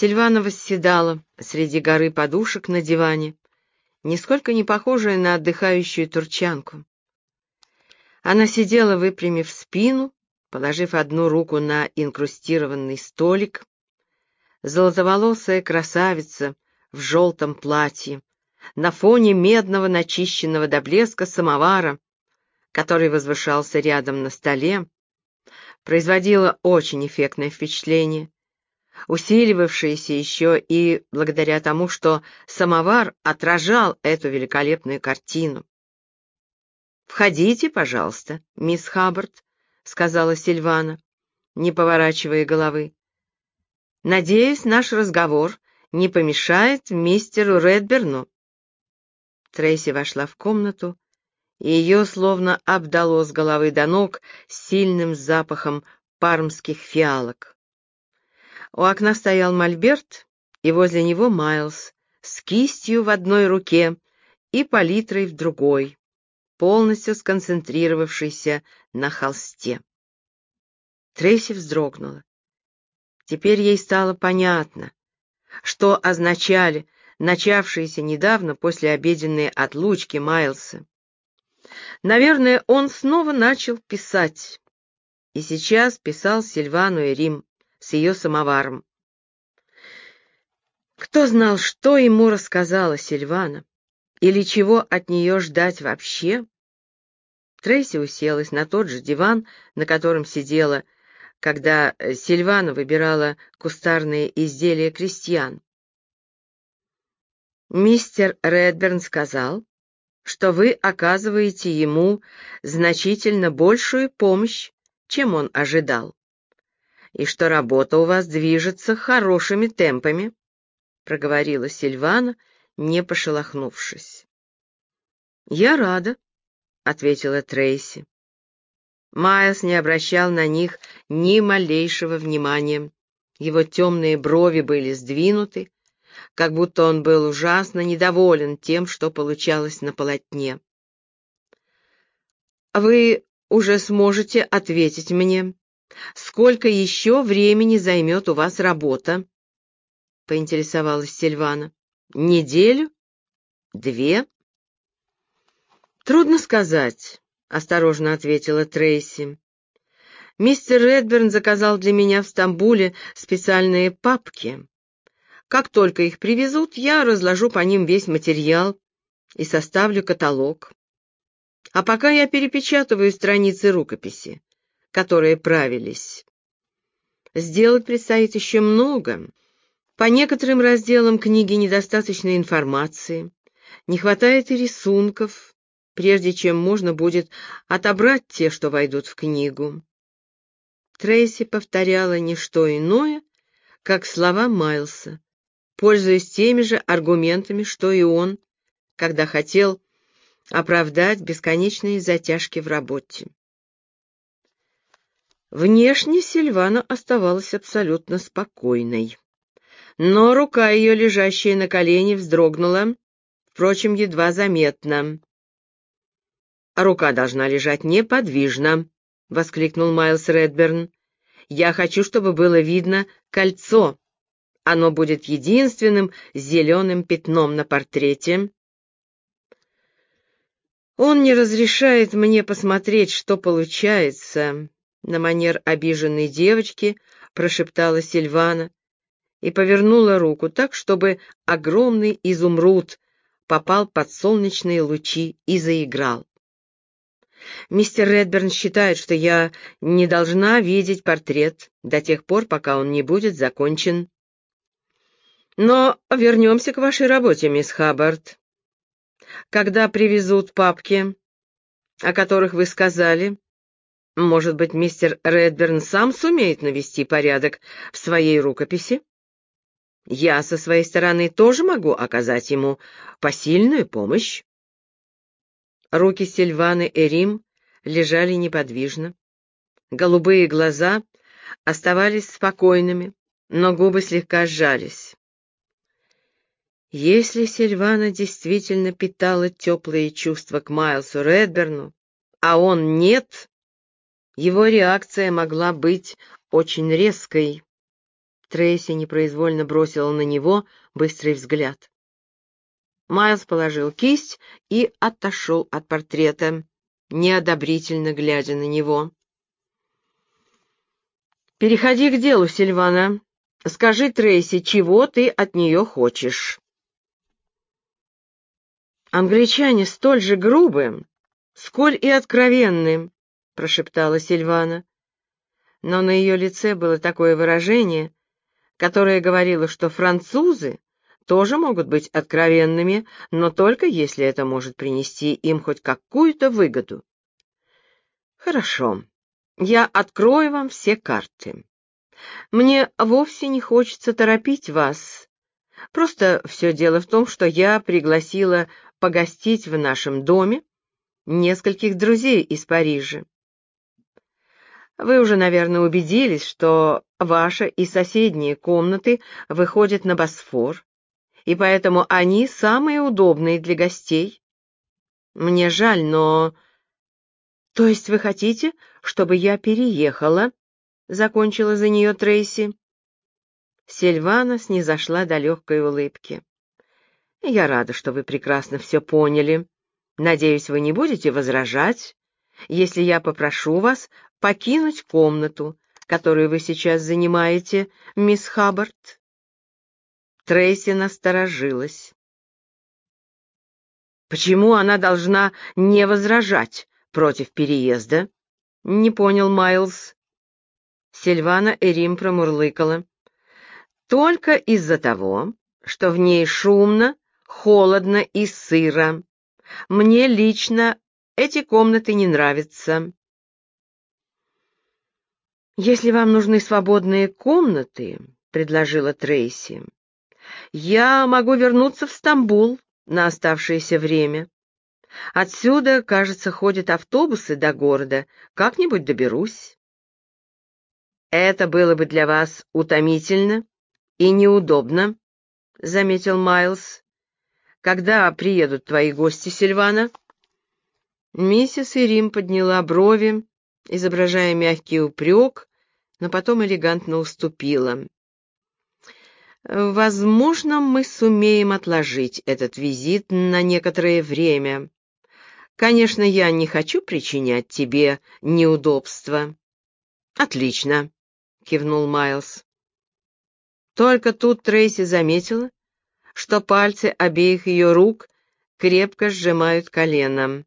Сильвана восседала среди горы подушек на диване, нисколько не похожая на отдыхающую турчанку. Она сидела, выпрямив спину, положив одну руку на инкрустированный столик. Золотоволосая красавица в желтом платье, на фоне медного начищенного до блеска самовара, который возвышался рядом на столе, производила очень эффектное впечатление, усиливавшееся еще и благодаря тому, что самовар отражал эту великолепную картину. «Входите, пожалуйста, мисс Хаббард», — сказала Сильвана, не поворачивая головы. «Надеюсь, наш разговор не помешает мистеру Редберну». Трейси вошла в комнату, и ее словно обдало с головы до ног сильным запахом пармских фиалок. У окна стоял мольберт, и возле него Майлз с кистью в одной руке и палитрой в другой, полностью сконцентрировавшийся на холсте. Трейси вздрогнула. Теперь ей стало понятно, что означали начавшиеся недавно послеобеденные отлучки Майлса. Наверное, он снова начал писать, и сейчас писал Сильвану Эрим с ее самоваром. Кто знал, что ему рассказала Сильвана, или чего от нее ждать вообще? Трейси уселась на тот же диван, на котором сидела, когда Сильвана выбирала кустарные изделия крестьян. «Мистер Редберн сказал, что вы оказываете ему значительно большую помощь, чем он ожидал, и что работа у вас движется хорошими темпами», — проговорила Сильвана, не пошелохнувшись. «Я рада», — ответила Трейси. Майлз не обращал на них ни малейшего внимания. Его темные брови были сдвинуты, как будто он был ужасно недоволен тем, что получалось на полотне. «Вы уже сможете ответить мне, сколько еще времени займет у вас работа?» — поинтересовалась Сильвана. «Неделю? 2?» «Трудно сказать», — осторожно ответила Трейси. «Мистер Редберн заказал для меня в Стамбуле специальные папки. Как только их привезут, я разложу по ним весь материал и составлю каталог. А пока я перепечатываю страницы рукописи, которые правились. Сделать предстоит еще много. По некоторым разделам книги недостаточно информации, не хватает и рисунков, прежде чем можно будет отобрать те, что войдут в книгу». Трейси повторяла не что иное, как слова Майлса, пользуясь теми же аргументами, что и он, когда хотел оправдать бесконечные затяжки в работе. Внешне Сильвана оставалась абсолютно спокойной, но рука ее, лежащая на колене, вздрогнула, впрочем, едва заметно. «Рука должна лежать неподвижно», — воскликнул Майлз Редберн. «Я хочу, чтобы было видно кольцо. Оно будет единственным зеленым пятном на портрете». «Он не разрешает мне посмотреть, что получается», — на манер обиженной девочки прошептала Сильвана и повернула руку так, чтобы огромный изумруд попал под солнечные лучи и заиграл. «Мистер Редберн считает, что я не должна видеть портрет до тех пор, пока он не будет закончен. Но вернемся к вашей работе, мисс Хаббард. Когда привезут папки, о которых вы сказали, может быть, мистер Редберн сам сумеет навести порядок в своей рукописи? Я со своей стороны тоже могу оказать ему посильную помощь». Руки Сильваны Эрим лежали неподвижно. Голубые глаза оставались спокойными, но губы слегка сжались. Если Сильвана действительно питала теплые чувства к Майлсу Редберну, а он нет, его реакция могла быть очень резкой. Трейси непроизвольно бросила на него быстрый взгляд. Майлз положил кисть и отошел от портрета, неодобрительно глядя на него. «Переходи к делу, Сильвана. Скажи Трейси, чего ты от нее хочешь?» «Англичане столь же грубы, сколь и откровенны», — прошептала Сильвана. Но на ее лице было такое выражение, которое говорило, что французы тоже могут быть откровенными, но только если это может принести им хоть какую-то выгоду. «Хорошо, я открою вам все карты. Мне вовсе не хочется торопить вас. Просто все дело в том, что я пригласила погостить в нашем доме нескольких друзей из Парижа. Вы уже, наверное, убедились, что ваша и соседние комнаты выходят на Босфор, и поэтому они самые удобные для гостей. Мне жаль, но... То есть вы хотите, чтобы я переехала?» — закончила за нее Трейси. Сильвана снизошла до легкой улыбки. «Я рада, что вы прекрасно все поняли. Надеюсь, вы не будете возражать, если я попрошу вас покинуть комнату, которую вы сейчас занимаете, мисс Хаббард». Трейси насторожилась. «Почему она должна не возражать против переезда?» — не понял Майлз. Сильвана Эрим промурлыкала. «Только из-за того, что в ней шумно, холодно и сыро. Мне лично эти комнаты не нравятся». «Если вам нужны свободные комнаты, — предложила Трейси, — я могу вернуться в Стамбул на оставшееся время. Отсюда, кажется, ходят автобусы до города. Как-нибудь доберусь». «Это было бы для вас утомительно и неудобно», — заметил Майлз. «Когда приедут твои гости, Сильвана?» Миссис Ирим подняла брови, изображая мягкий упрек, но потом элегантно уступила. «Возможно, мы сумеем отложить этот визит на некоторое время. Конечно, я не хочу причинять тебе неудобства». «Отлично», — кивнул Майлз. Только тут Трейси заметила, что пальцы обеих ее рук крепко сжимают колено.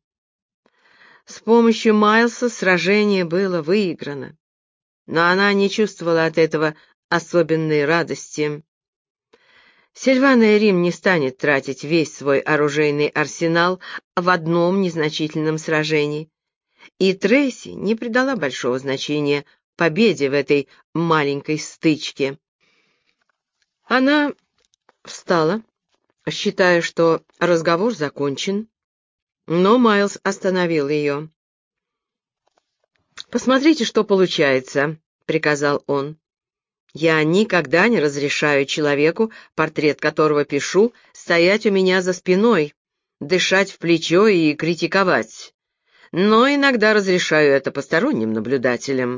С помощью Майлса сражение было выиграно, но она не чувствовала от этого особенной радости. Сильвана Эрим не станет тратить весь свой оружейный арсенал в одном незначительном сражении, и Трейси не придала большого значения победе в этой маленькой стычке. Она встала, считая, что разговор закончен, но Майлз остановил ее. «Посмотрите, что получается», — приказал он. «Я никогда не разрешаю человеку, портрет которого пишу, стоять у меня за спиной, дышать в плечо и критиковать. Но иногда разрешаю это посторонним наблюдателям».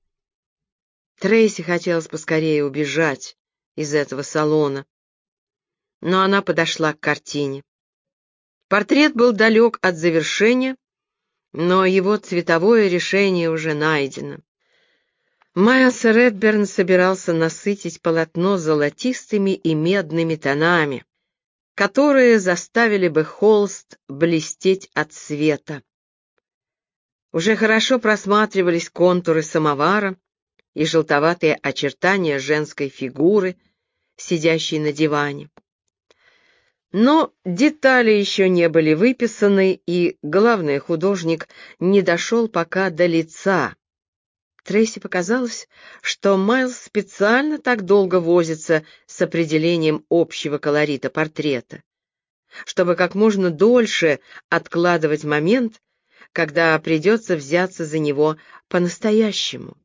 Трейси хотелось поскорее убежать из этого салона, но она подошла к картине. Портрет был далек от завершения, но его цветовое решение уже найдено. Майлз Редберн собирался насытить полотно золотистыми и медными тонами, которые заставили бы холст блестеть от света. Уже хорошо просматривались контуры самовара и желтоватые очертания женской фигуры, сидящей на диване. Но детали еще не были выписаны, и главный художник не дошел пока до лица. Трейси показалось, что Майлз специально так долго возится с определением общего колорита портрета, чтобы как можно дольше откладывать момент, когда придется взяться за него по-настоящему.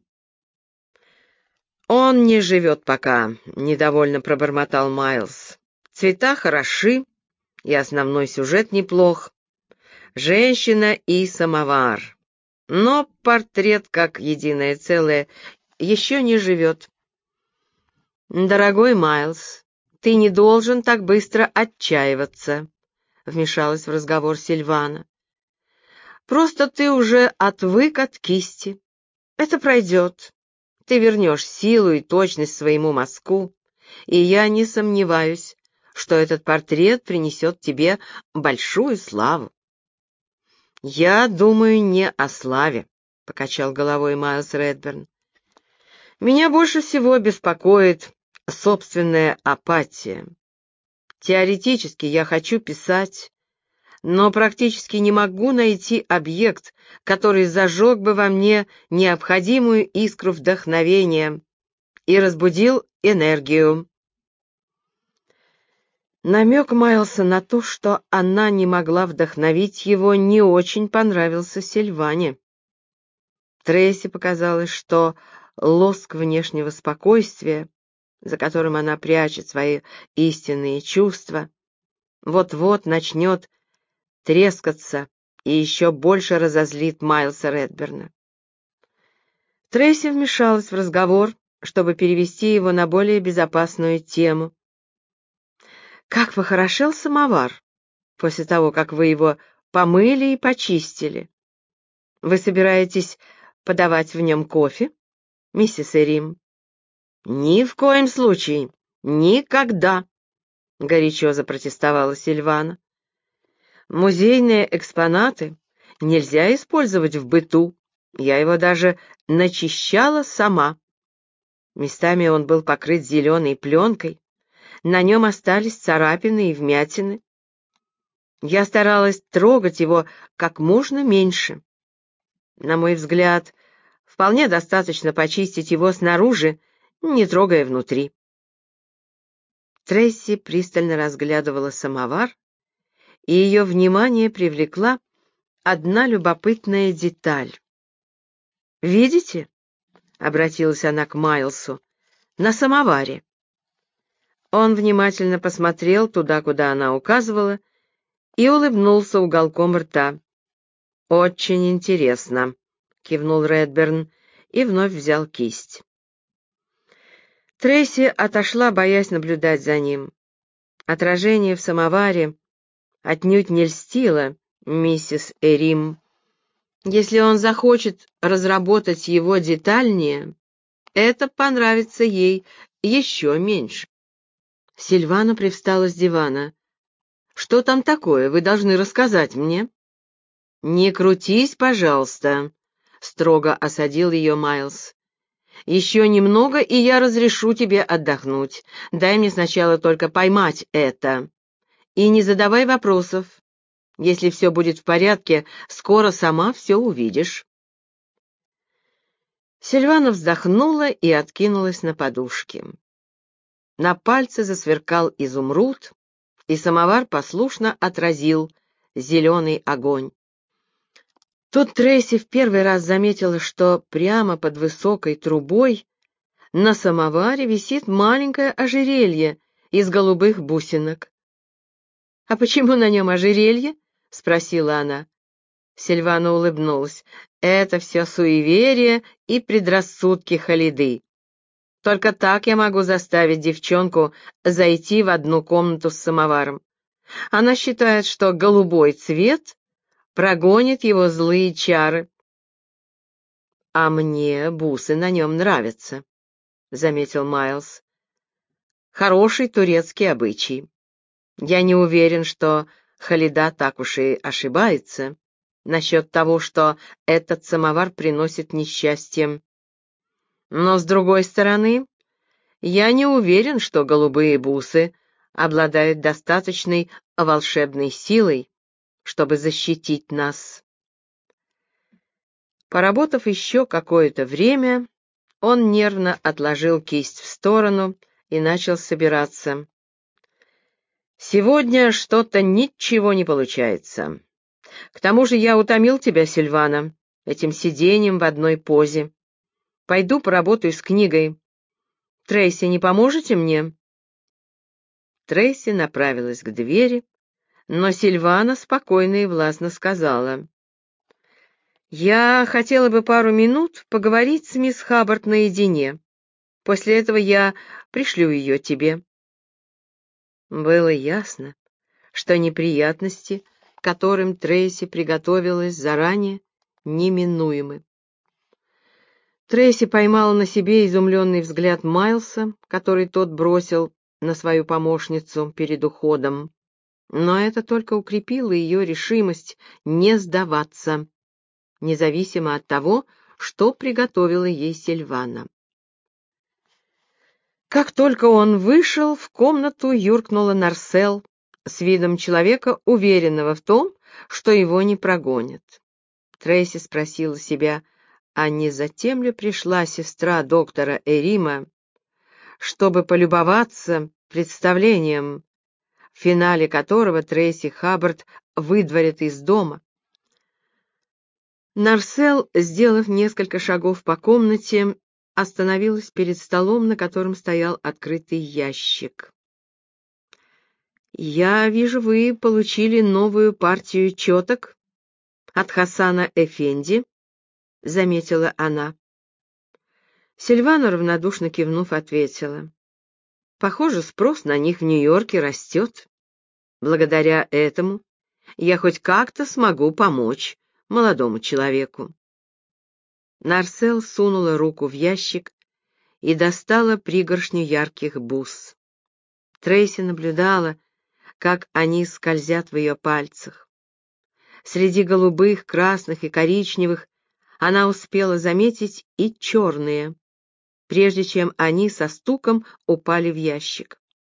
«Он не живет пока», — недовольно пробормотал Майлз. «Цвета хороши, и основной сюжет неплох. Женщина и самовар. Но портрет, как единое целое, еще не живет». «Дорогой Майлз, ты не должен так быстро отчаиваться», — вмешалась в разговор Сильвана. «Просто ты уже отвык от кисти. Это пройдет. Ты вернешь силу и точность своему мазку, и я не сомневаюсь, что этот портрет принесет тебе большую славу». «Я думаю не о славе», — покачал головой Майлз Редберн. «Меня больше всего беспокоит собственная апатия. Теоретически я хочу писать, но практически не могу найти объект, который зажег бы во мне необходимую искру вдохновения и разбудил энергию». Намек Майлса на то, что она не могла вдохновить его, не очень понравился Сильване. Трейси показалось, что лоск внешнего спокойствия, за которым она прячет свои истинные чувства, вот-вот начнет трескаться и еще больше разозлит Майлса Редберна. Трейси вмешалась в разговор, чтобы перевести его на более безопасную тему. «Как похорошел самовар после того, как вы его помыли и почистили? Вы собираетесь подавать в нем кофе, миссис Эрим?» «Ни в коем случае, никогда!» — горячо запротестовала Сильвана. «Музейные экспонаты нельзя использовать в быту. Я его даже начищала сама. Местами он был покрыт зеленой пленкой, на нем остались царапины и вмятины. Я старалась трогать его как можно меньше. На мой взгляд, вполне достаточно почистить его снаружи, не трогая внутри». Трейси пристально разглядывала самовар, и ее внимание привлекла одна любопытная деталь. «Видите?» — обратилась она к Майлсу. «На самоваре». Он внимательно посмотрел туда, куда она указывала, и улыбнулся уголком рта. «Очень интересно», — кивнул Редберн и вновь взял кисть. Трейси отошла, боясь наблюдать за ним. Отражение в самоваре отнюдь не льстило миссис Эрим. Если он захочет разработать его детальнее, это понравится ей еще меньше. Сильвана привстала с дивана. «Что там такое? Вы должны рассказать мне». «Не крутись, пожалуйста», — строго осадил ее Майлз. «Еще немного, и я разрешу тебе отдохнуть. Дай мне сначала только поймать это. И не задавай вопросов. Если все будет в порядке, скоро сама все увидишь». Сильвана вздохнула и откинулась на подушки. На пальце засверкал изумруд, и самовар послушно отразил зеленый огонь. Тут Трейси в первый раз заметила, что прямо под высокой трубой на самоваре висит маленькое ожерелье из голубых бусинок. «А почему на нем ожерелье?» — спросила она. Сильвана улыбнулась. «Это все суеверие и предрассудки Халиды. Только так я могу заставить девчонку зайти в одну комнату с самоваром. Она считает, что голубой цвет прогонит его злые чары». «А мне бусы на нем нравятся», — заметил Майлз. «Хороший турецкий обычай. Я не уверен, что Халида так уж и ошибается насчет того, что этот самовар приносит несчастье. Но, с другой стороны, я не уверен, что голубые бусы обладают достаточной волшебной силой, чтобы защитить нас». Поработав еще какое-то время, он нервно отложил кисть в сторону и начал собираться. «Сегодня что-то ничего не получается. К тому же я утомил тебя, Сильвана, этим сидением в одной позе. Пойду поработаю с книгой. Трейси, не поможете мне?» Трейси направилась к двери, но Сильвана спокойно и властно сказала: «Я хотела бы пару минут поговорить с мисс Хаббард наедине. После этого я пришлю ее тебе». Было ясно, что неприятности, к которым Трейси приготовилась заранее, неминуемы. Трейси поймала на себе изумленный взгляд Майлса, который тот бросил на свою помощницу перед уходом. Но это только укрепило ее решимость не сдаваться, независимо от того, что приготовила ей Сильвана. Как только он вышел, в комнату юркнула Нарсел с видом человека, уверенного в том, что его не прогонят. Трейси спросила себя, а не затем ли пришла сестра доктора Эрима, чтобы полюбоваться представлением, в финале которого Трейси Хаббард выдворят из дома. Нарсел, сделав несколько шагов по комнате, остановилась перед столом, на котором стоял открытый ящик. «Я вижу, вы получили новую партию четок от Хасана Эфенди», — заметила она. Сильвана, равнодушно кивнув, ответила: «Похоже, спрос на них в Нью-Йорке растет. Благодаря этому я хоть как-то смогу помочь молодому человеку». Нарсел сунула руку в ящик и достала пригоршню ярких бус. Трейси наблюдала, как они скользят в ее пальцах. Среди голубых, красных и коричневых она успела заметить и черные, прежде чем они со стуком упали в ящик.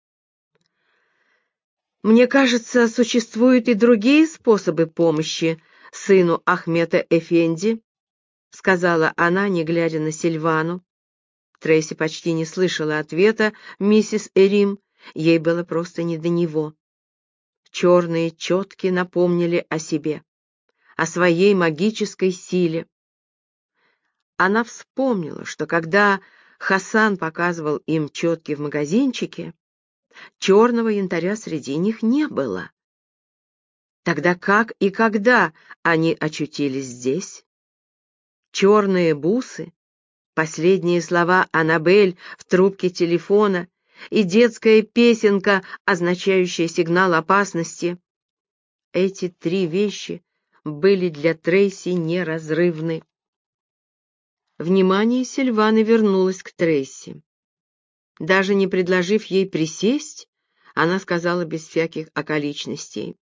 «Мне кажется, существуют и другие способы помощи сыну Ахмета Эфенди», — сказала она, не глядя на Сильвану. Трейси почти не слышала ответа миссис Эрим, ей было просто не до него. Черные четки напомнили о себе, о своей магической силе. Она вспомнила, что когда Хасан показывал им четки в магазинчике, черного янтаря среди них не было. Тогда как и когда они очутились здесь? Черные бусы, последние слова Аннабель в трубке телефона и детская песенка, означающая сигнал опасности. Эти три вещи были для Трейси неразрывны. Внимание Сильваны вернулось к Трейси. Даже не предложив ей присесть, она сказала без всяких околичностей: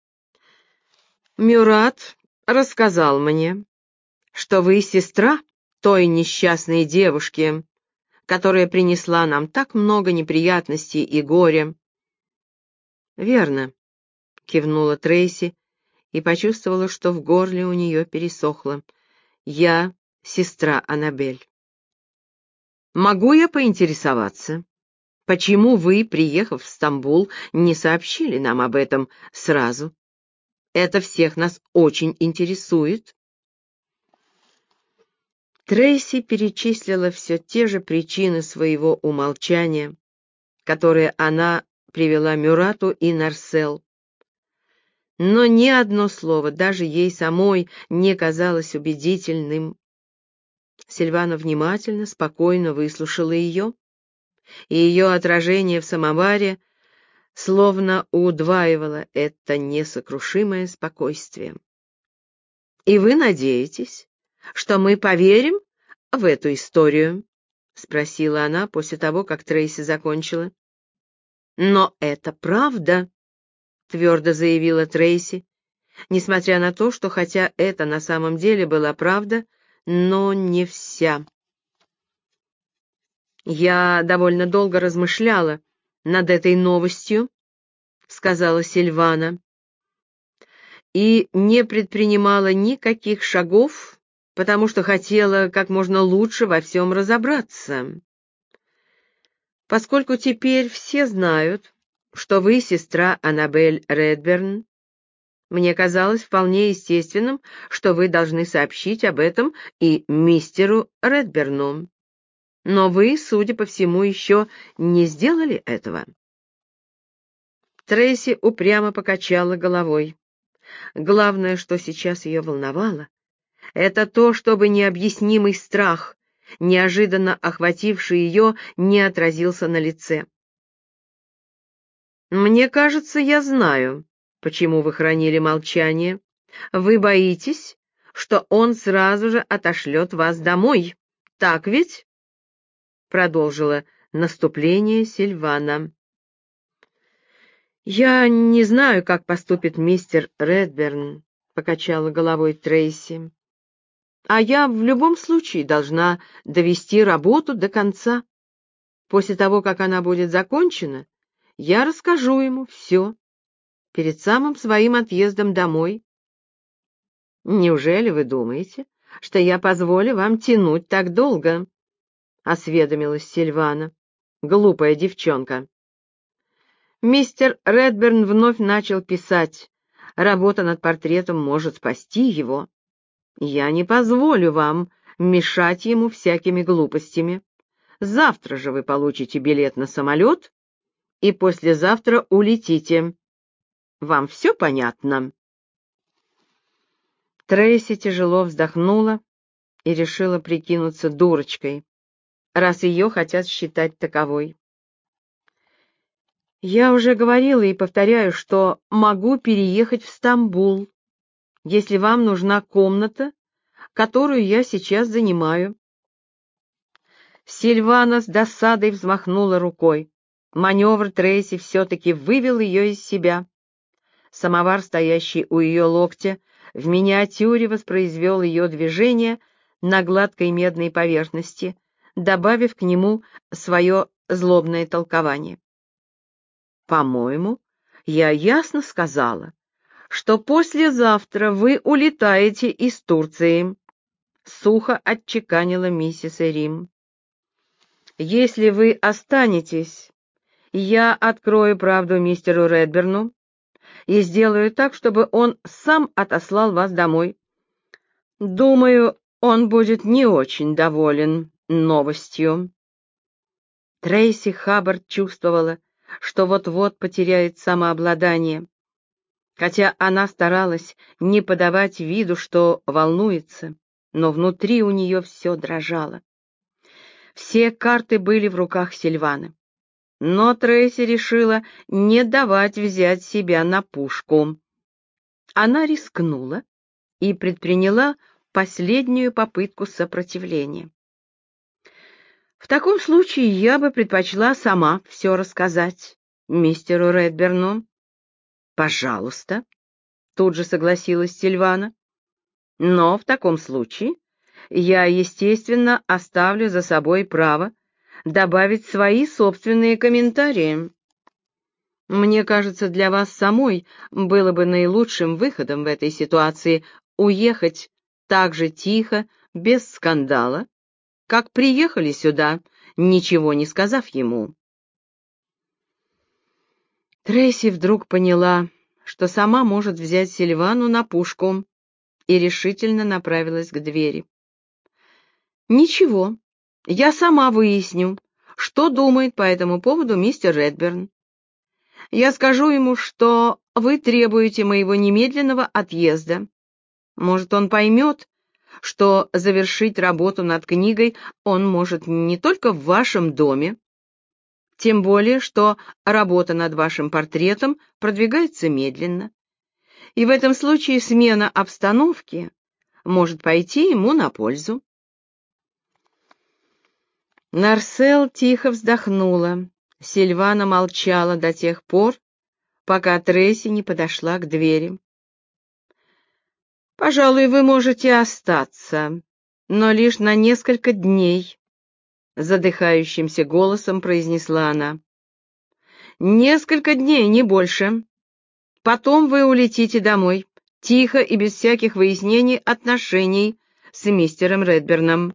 «Мюрат рассказал мне, что вы сестра той несчастной девушки, которая принесла нам так много неприятностей и горя». «Верно», — кивнула Трейси и почувствовала, что в горле у нее пересохло. «Я сестра Аннабель». «Могу я поинтересоваться, почему вы, приехав в Стамбул, не сообщили нам об этом сразу? Это всех нас очень интересует». Трейси перечислила все те же причины своего умолчания, которые она привела Мюрату и Нарсел. Но ни одно слово, даже ей самой, не казалось убедительным. Сильвана внимательно, спокойно выслушала ее, и ее отражение в самоваре словно удваивало это несокрушимое спокойствие. «И вы надеетесь, что мы поверим в эту историю?» — спросила она после того, как Трейси закончила. «Но это правда», — твердо заявила Трейси, несмотря на то, что хотя это на самом деле была правда, но не вся. «Я довольно долго размышляла над этой новостью», — сказала Сильвана, «и не предпринимала никаких шагов, потому что хотела как можно лучше во всем разобраться. Поскольку теперь все знают, что вы сестра Аннабель Редберн, мне казалось вполне естественным, что вы должны сообщить об этом и мистеру Редберну. Но вы, судя по всему, еще не сделали этого». Трейси упрямо покачала головой. Главное, что сейчас ее волновало, это то, чтобы необъяснимый страх неожиданно охвативший ее, не отразился на лице. «Мне кажется, я знаю, почему вы хранили молчание. Вы боитесь, что он сразу же отошлет вас домой, так ведь?» Продолжила наступление Сильвана. «Я не знаю, как поступит мистер Редберн», — покачала головой Трейси. «А я в любом случае должна довести работу до конца. После того, как она будет закончена, я расскажу ему все перед самым своим отъездом домой. Неужели вы думаете, что я позволю вам тянуть так долго?» — осведомилась Сильвана. «Глупая девчонка». Мистер Редберн вновь начал писать. Работа над портретом может спасти его. Я не позволю вам мешать ему всякими глупостями. Завтра же вы получите билет на самолет и послезавтра улетите. Вам все понятно?» Трейси тяжело вздохнула и решила прикинуться дурочкой, раз ее хотят считать таковой. «Я уже говорила и повторяю, что могу переехать в Стамбул, если вам нужна комната, которую я сейчас занимаю». Сильвана с досадой взмахнула рукой. Маневр Трейси все-таки вывел ее из себя. Самовар, стоящий у ее локтя, в миниатюре воспроизвел ее движение на гладкой медной поверхности, добавив к нему свое злобное толкование. «По-моему, я ясно сказала, что послезавтра вы улетаете из Турции», — сухо отчеканила миссис Эрим. «Если вы останетесь, я открою правду мистеру Редберну и сделаю так, чтобы он сам отослал вас домой. Думаю, он будет не очень доволен новостью». Трейси Хаббард чувствовала, что вот-вот потеряет самообладание, хотя она старалась не подавать виду, что волнуется, но внутри у нее все дрожало. Все карты были в руках Сильваны, но Трейси решила не давать взять себя на пушку. Она рискнула и предприняла последнюю попытку сопротивления. «В таком случае я бы предпочла сама все рассказать мистеру Редберну». «Пожалуйста», — тут же согласилась Сильвана. «Но в таком случае я, естественно, оставлю за собой право добавить свои собственные комментарии. Мне кажется, для вас самой было бы наилучшим выходом в этой ситуации уехать так же тихо, без скандала, как приехали сюда, ничего не сказав ему». Трейси вдруг поняла, что сама может взять Сильвану на пушку, и решительно направилась к двери. «Ничего, я сама выясню, что думает по этому поводу мистер Редберн. Я скажу ему, что вы требуете моего немедленного отъезда. Может, он поймет, что завершить работу над книгой он может не только в вашем доме, тем более, что работа над вашим портретом продвигается медленно, и в этом случае смена обстановки может пойти ему на пользу». Нарсел тихо вздохнула. Сильвана молчала до тех пор, пока Трейси не подошла к двери. «Пожалуй, вы можете остаться, но лишь на несколько дней», — задыхающимся голосом произнесла она. «Несколько дней, не больше. Потом вы улетите домой, тихо и без всяких выяснений отношений с мистером Редберном».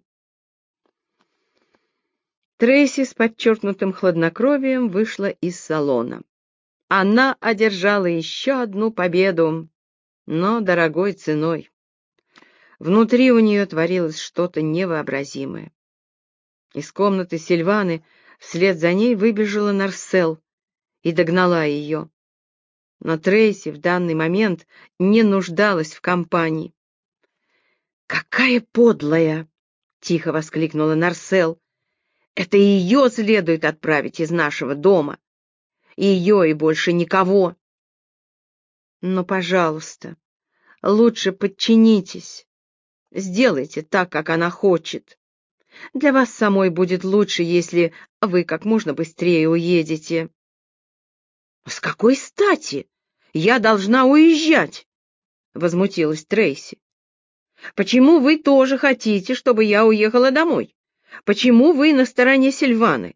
Трейси с подчеркнутым хладнокровием вышла из салона. Она одержала еще одну победу, но дорогой ценой. Внутри у нее творилось что-то невообразимое. Из комнаты Сильваны вслед за ней выбежала Нарсел и догнала ее. Но Трейси в данный момент не нуждалась в компании. «Какая подлая!» тихо воскликнула Нарсел. «Это ее следует отправить из нашего дома. Ее и больше никого». «Но, пожалуйста, лучше подчинитесь. Сделайте так, как она хочет. Для вас самой будет лучше, если вы как можно быстрее уедете». «С какой стати? Я должна уезжать!» — возмутилась Трейси. «Почему вы тоже хотите, чтобы я уехала домой? Почему вы на стороне Сильваны?»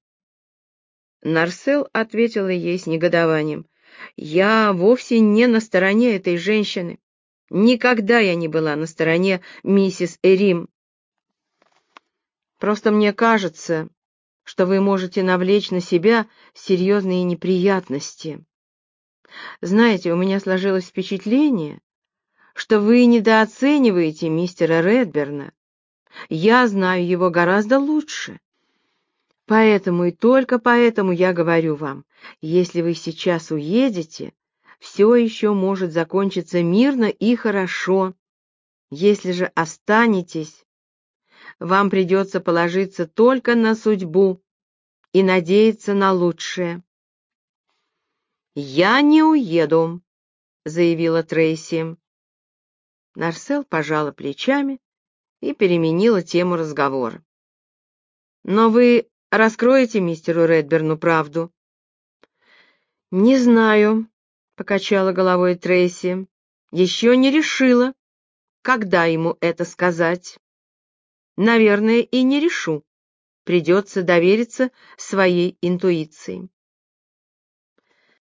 Нарсел ответила ей с негодованием. «Я вовсе не на стороне этой женщины. Никогда я не была на стороне миссис Эрим. Просто мне кажется, что вы можете навлечь на себя серьезные неприятности. Знаете, у меня сложилось впечатление, что вы недооцениваете мистера Редберна. Я знаю его гораздо лучше. Поэтому и только поэтому я говорю вам, если вы сейчас уедете, все еще может закончиться мирно и хорошо. Если же останетесь, вам придется положиться только на судьбу и надеяться на лучшее». «Я не уеду», — заявила Трейси. Нарсел пожала плечами и переменила тему разговора. «Но вы раскроете мистеру Редберну правду?» «Не знаю», — покачала головой Трейси. «Еще не решила, когда ему это сказать. Наверное, и не решу. Придется довериться своей интуиции».